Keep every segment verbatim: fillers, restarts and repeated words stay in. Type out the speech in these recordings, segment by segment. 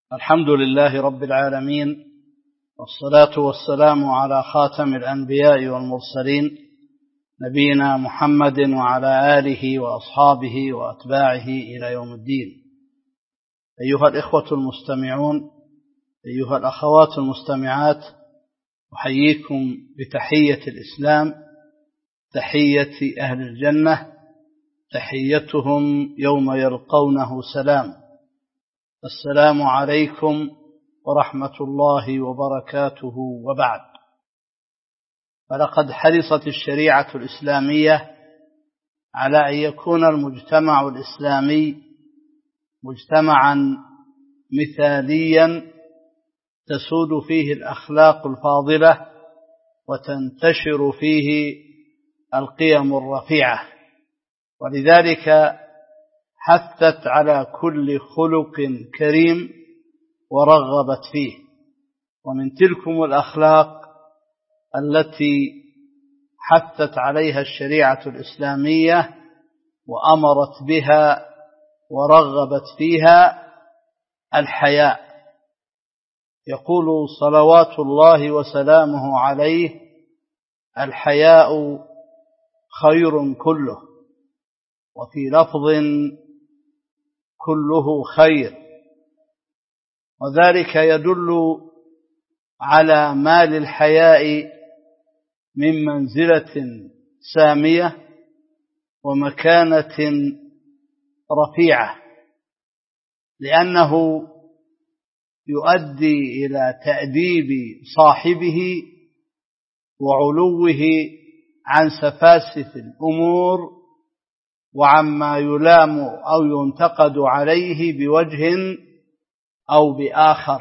الحمد لله رب العالمين، والصلاة والسلام على خاتم الأنبياء والمرسلين نبينا محمد وعلى آله وأصحابه وأتباعه إلى يوم الدين. أيها الإخوة المستمعون، أيها الأخوات المستمعات، أحييكم بتحية الإسلام، تحية أهل الجنة، تحيتهم يوم يلقونه سلام. السلام عليكم ورحمة الله وبركاته. وبعد، فلقد حرصت الشريعة الإسلامية على أن يكون المجتمع الإسلامي مجتمعا مثاليا تسود فيه الأخلاق الفاضلة وتنتشر فيه القيم الرفيعة، ولذلك حثت على كل خلق كريم ورغبت فيه. ومن تلكم الأخلاق التي حثت عليها الشريعة الإسلامية وأمرت بها ورغبت فيها الحياء. يقول صلوات الله وسلامه عليه: الحياء خير كله، وفي لفظ كله خير، وذلك يدل على ما للحياء من منزلة سامية ومكانة رفيعة، لأنه يؤدي إلى تأديب صاحبه وعلوه عن سفاسف الأمور وعما يلام أو ينتقد عليه بوجه أو بآخر.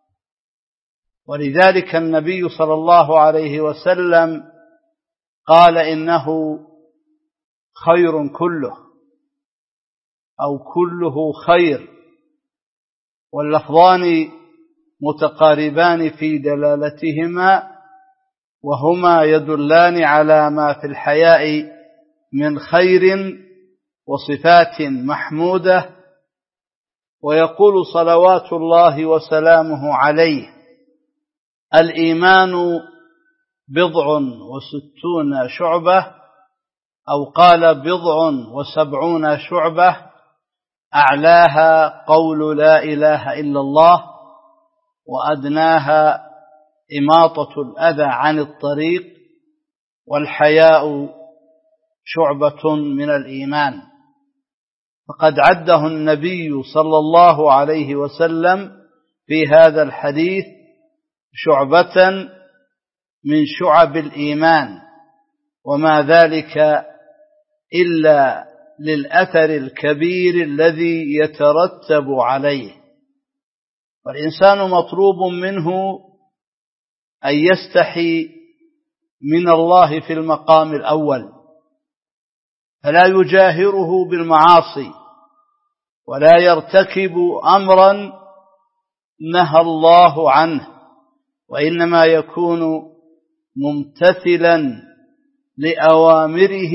ولذلك النبي صلى الله عليه وسلم قال: إنه خير كله، أو كله خير، واللفظان متقاربان في دلالتهما، وهما يدلان على ما في الحياء من خير وصفات محمودة. ويقول صلوات الله وسلامه عليه: الإيمان بضع وستون شعبة، أو قال بضع وسبعون شعبة، أعلاها قول لا إله إلا الله، وأدناها إماطة الأذى عن الطريق، والحياء شعبة من الإيمان. فقد عده النبي صلى الله عليه وسلم في هذا الحديث شعبة من شعب الإيمان، وما ذلك إلا للأثر الكبير الذي يترتب عليه. والإنسان مطلوب منه أن يستحي من الله في المقام الأول، فلا يجاهره بالمعاصي ولا يرتكب أمرا نهى الله عنه، وإنما يكون ممتثلا لأوامره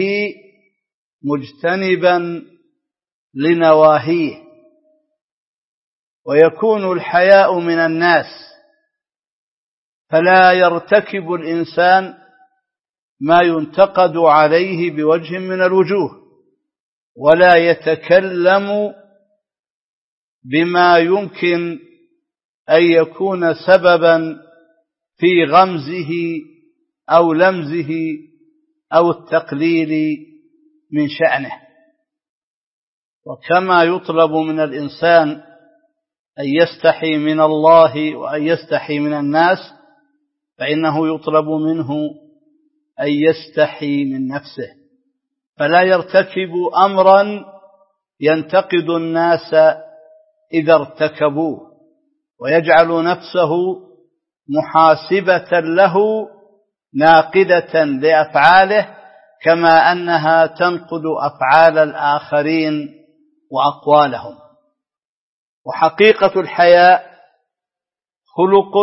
مجتنبا لنواهيه. ويكون الحياء من الناس، فلا يرتكب الإنسان ما ينتقد عليه بوجه من الوجوه، ولا يتكلم بما يمكن أن يكون سببا في غمزه أو لمزه أو التقليل من شأنه. وكما يطلب من الإنسان أن يستحي من الله وأن يستحي من الناس، فإنه يطلب منه أن يستحي من نفسه، فلا يرتكب أمرا ينتقد الناس إذا ارتكبوه، ويجعل نفسه محاسبة له ناقدة لأفعاله، كما أنها تنقد أفعال الآخرين وأقوالهم. وحقيقة الحياء خلق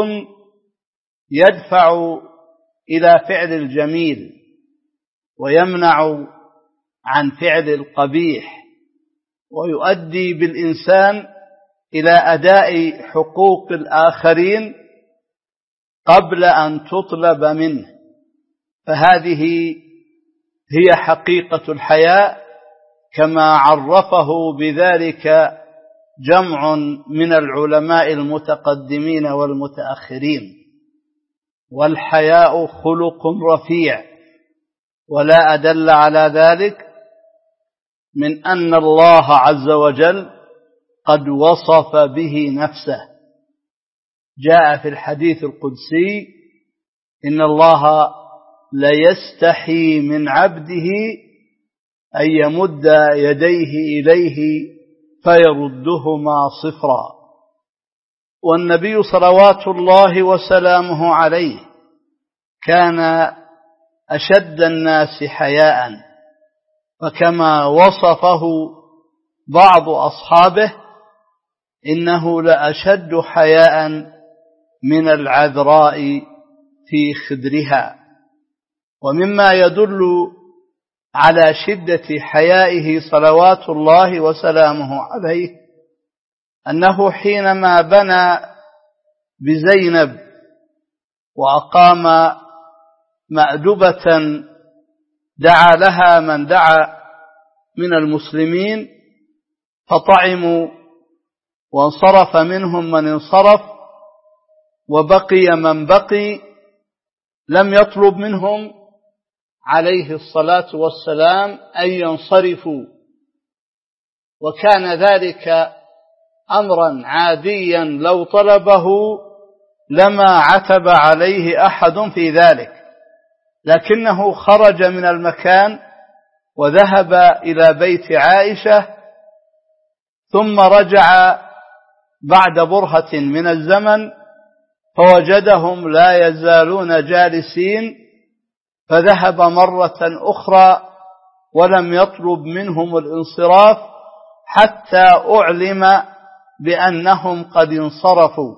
يدفع إلى فعل الجميل ويمنع عن فعل القبيح، ويؤدي بالإنسان إلى أداء حقوق الآخرين قبل أن تطلب منه، فهذه هي حقيقة الحياء كما عرفه بذلك جمع من العلماء المتقدمين والمتأخرين. والحياء خلق رفيع، ولا أدل على ذلك من أن الله عز وجل قد وصف به نفسه. جاء في الحديث القدسي: إن الله ليستحي من عبده أن يمد يديه إليه فيردهما صفرا. والنبي صلوات الله وسلامه عليه كان أشد الناس حياء، فكما وصفه بعض أصحابه: إنه لأشد حياء من العذراء في خدرها. ومما يدل على شدة حيائه صلوات الله وسلامه عليه أنه حينما بنى بزينب وأقام مأدبة دعا لها من دعا من المسلمين فطعموا وانصرف منهم من انصرف وبقي من بقي، لم يطلب منهم عليه الصلاة والسلام أن ينصرفوا، وكان ذلك أمرا عاديا لو طلبه لما عتب عليه أحد في ذلك، لكنه خرج من المكان وذهب إلى بيت عائشة، ثم رجع بعد برهة من الزمن فوجدهم لا يزالون جالسين، فذهب مرة أخرى ولم يطلب منهم الانصراف حتى أعلم بأنهم قد انصرفوا.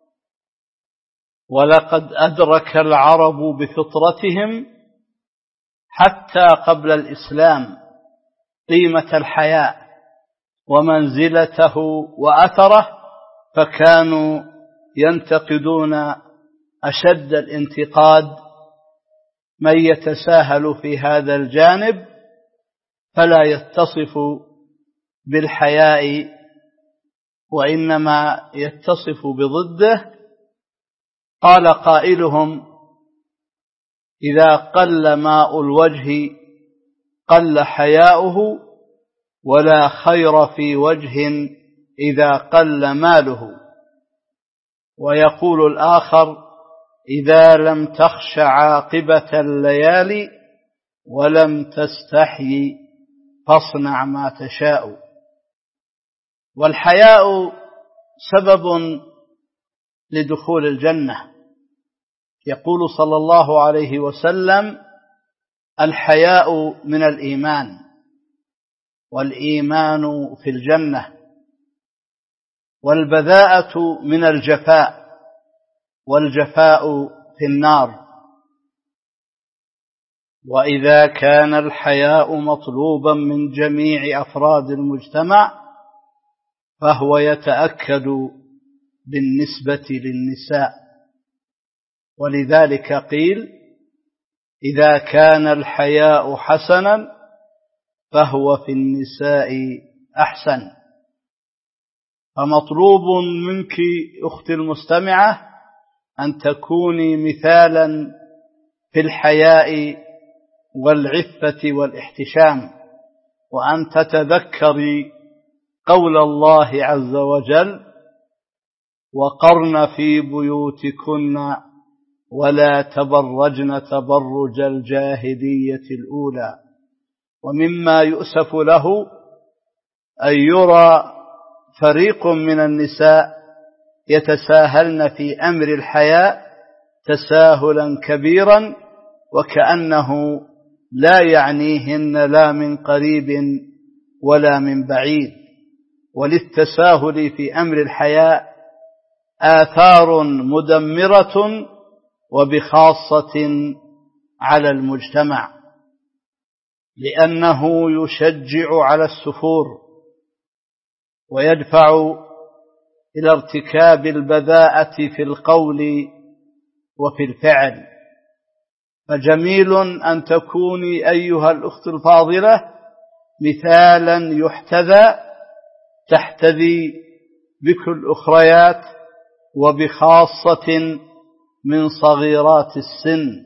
ولقد أدرك العرب بفطرتهم حتى قبل الإسلام قيمة الحياء ومنزلته وأثره، فكانوا ينتقدون أشد الانتقاد من يتساهل في هذا الجانب فلا يتصف بالحياء وإنما يتصف بضده. قال قائلهم: إذا قل ماء الوجه قل حياؤه، ولا خير في وجه إذا قل ماله. ويقول الآخر: إذا لم تخش عاقبة الليالي ولم تستحي فاصنع ما تشاء. والحياء سبب لدخول الجنة. يقول صلى الله عليه وسلم: الحياء من الإيمان، والإيمان في الجنة، والبذاءة من الجفاء، والجفاء في النار. وإذا كان الحياء مطلوبا من جميع أفراد المجتمع فهو يتأكد بالنسبة للنساء، ولذلك قيل: إذا كان الحياء حسنا فهو في النساء أحسن. فمطلوب منك أختي المستمعة أن تكوني مثالا في الحياء والعفة والاحتشام، وأن تتذكري قول الله عز وجل: وقرن في بيوتكن ولا تبرجن تبرج الجاهلية الأولى. ومما يؤسف له أن يرى فريق من النساء يتساهلن في أمر الحياء تساهلا كبيرا، وكأنه لا يعنيهن لا من قريب ولا من بعيد. وللتساهل في أمر الحياء آثار مدمرة وبخاصة على المجتمع، لأنه يشجع على السفور ويدفع إلى ارتكاب البذاءة في القول وفي الفعل. فجميل أن تكوني أيها الأخت الفاضلة مثالا يحتذى، تحتذي بكل الأخريات وبخاصة من صغيرات السن.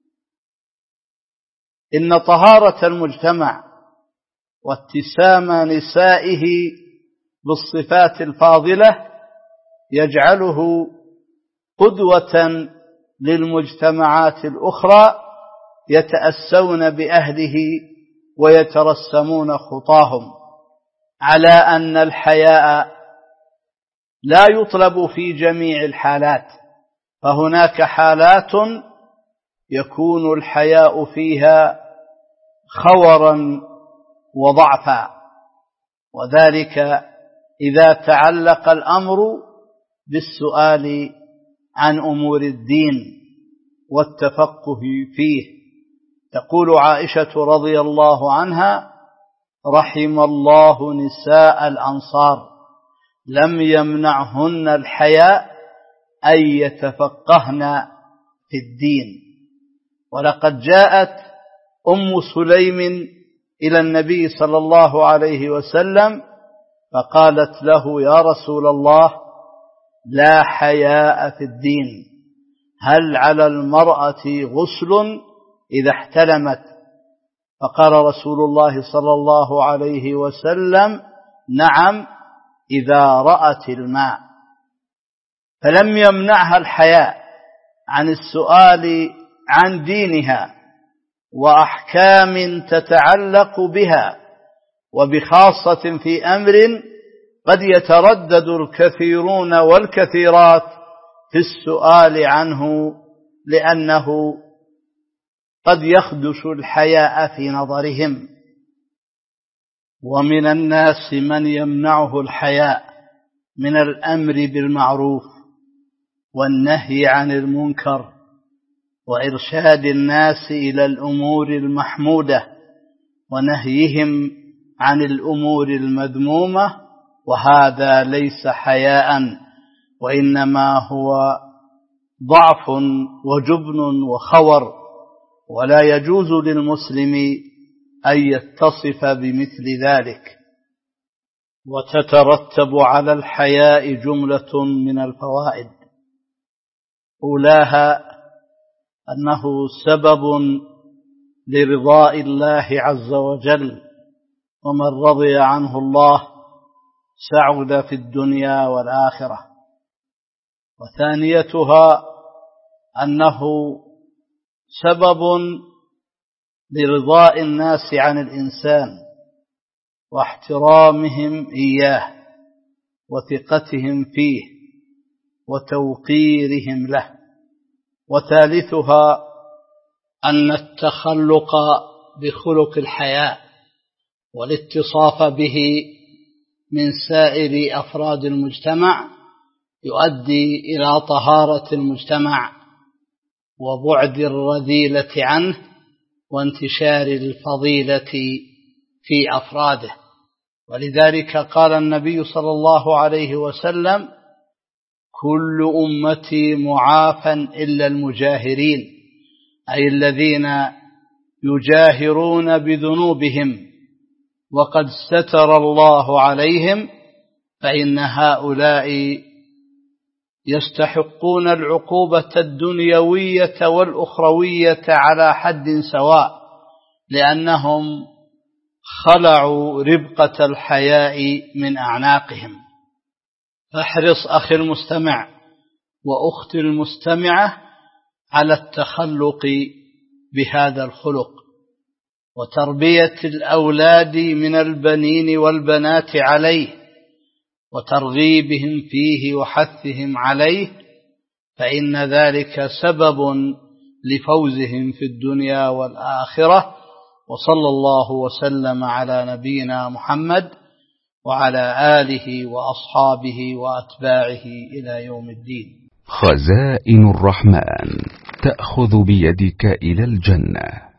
إن طهارة المجتمع واتسام نسائه بالصفات الفاضلة يجعله قدوة للمجتمعات الأخرى يتأسون بأهله ويترسمون خطاهم، على أن الحياء لا يطلب في جميع الحالات، فهناك حالات يكون الحياء فيها خورا وضعفا، وذلك إذا تعلق الأمر بالسؤال عن أمور الدين والتفقه فيه. تقول عائشة رضي الله عنها: رحم الله نساء الأنصار لم يمنعهن الحياء أن يتفقهن في الدين. ولقد جاءت أم سليم إلى النبي صلى الله عليه وسلم فقالت له: يا رسول الله، لا حياء في الدين، هل على المرأة غسل إذا احتلمت؟ فقال رسول الله صلى الله عليه وسلم: نعم، إذا رأت الماء. فلم يمنعها الحياء عن السؤال عن دينها وأحكام تتعلق بها، وبخاصة في أمر قد يتردد الكثيرون والكثيرات في السؤال عنه، لأنه قد يخدش الحياء في نظرهم. ومن الناس من يمنعه الحياء من الأمر بالمعروف والنهي عن المنكر وإرشاد الناس إلى الأمور المحمودة ونهيهم عن الأمور المذمومة، وهذا ليس حياء، وإنما هو ضعف وجبن وخور، ولا يجوز للمسلم أن يتصف بمثل ذلك. وتترتب على الحياء جملة من الفوائد، أولاها أنه سبب لرضاء الله عز وجل، ومن رضي عنه الله سعد في الدنيا والآخرة. وثانيتها أنه سبب لرضاء الناس عن الإنسان واحترامهم إياه وثقتهم فيه وتوقيرهم له. وثالثها أن التخلق بخلق الحياء والاتصاف به من سائر أفراد المجتمع يؤدي إلى طهارة المجتمع وبعد الرذيلة عنه وانتشار الفضيلة في أفراده. ولذلك قال النبي صلى الله عليه وسلم: كل أمتي معافى إلا المجاهرين، أي الذين يجاهرون بذنوبهم وقد ستر الله عليهم، فإن هؤلاء يستحقون العقوبة الدنيوية والأخروية على حد سواء، لأنهم خلعوا ربقة الحياء من أعناقهم. فاحرص أخي المستمع وأختي المستمعة على التخلق بهذا الخلق، وتربية الأولاد من البنين والبنات عليه، وترغيبهم فيه وحثهم عليه، فإن ذلك سبب لفوزهم في الدنيا والآخرة. وصلى الله وسلم على نبينا محمد وعلى آله وأصحابه وأتباعه إلى يوم الدين. خزائن الرحمن تأخذ بيدك إلى الجنة.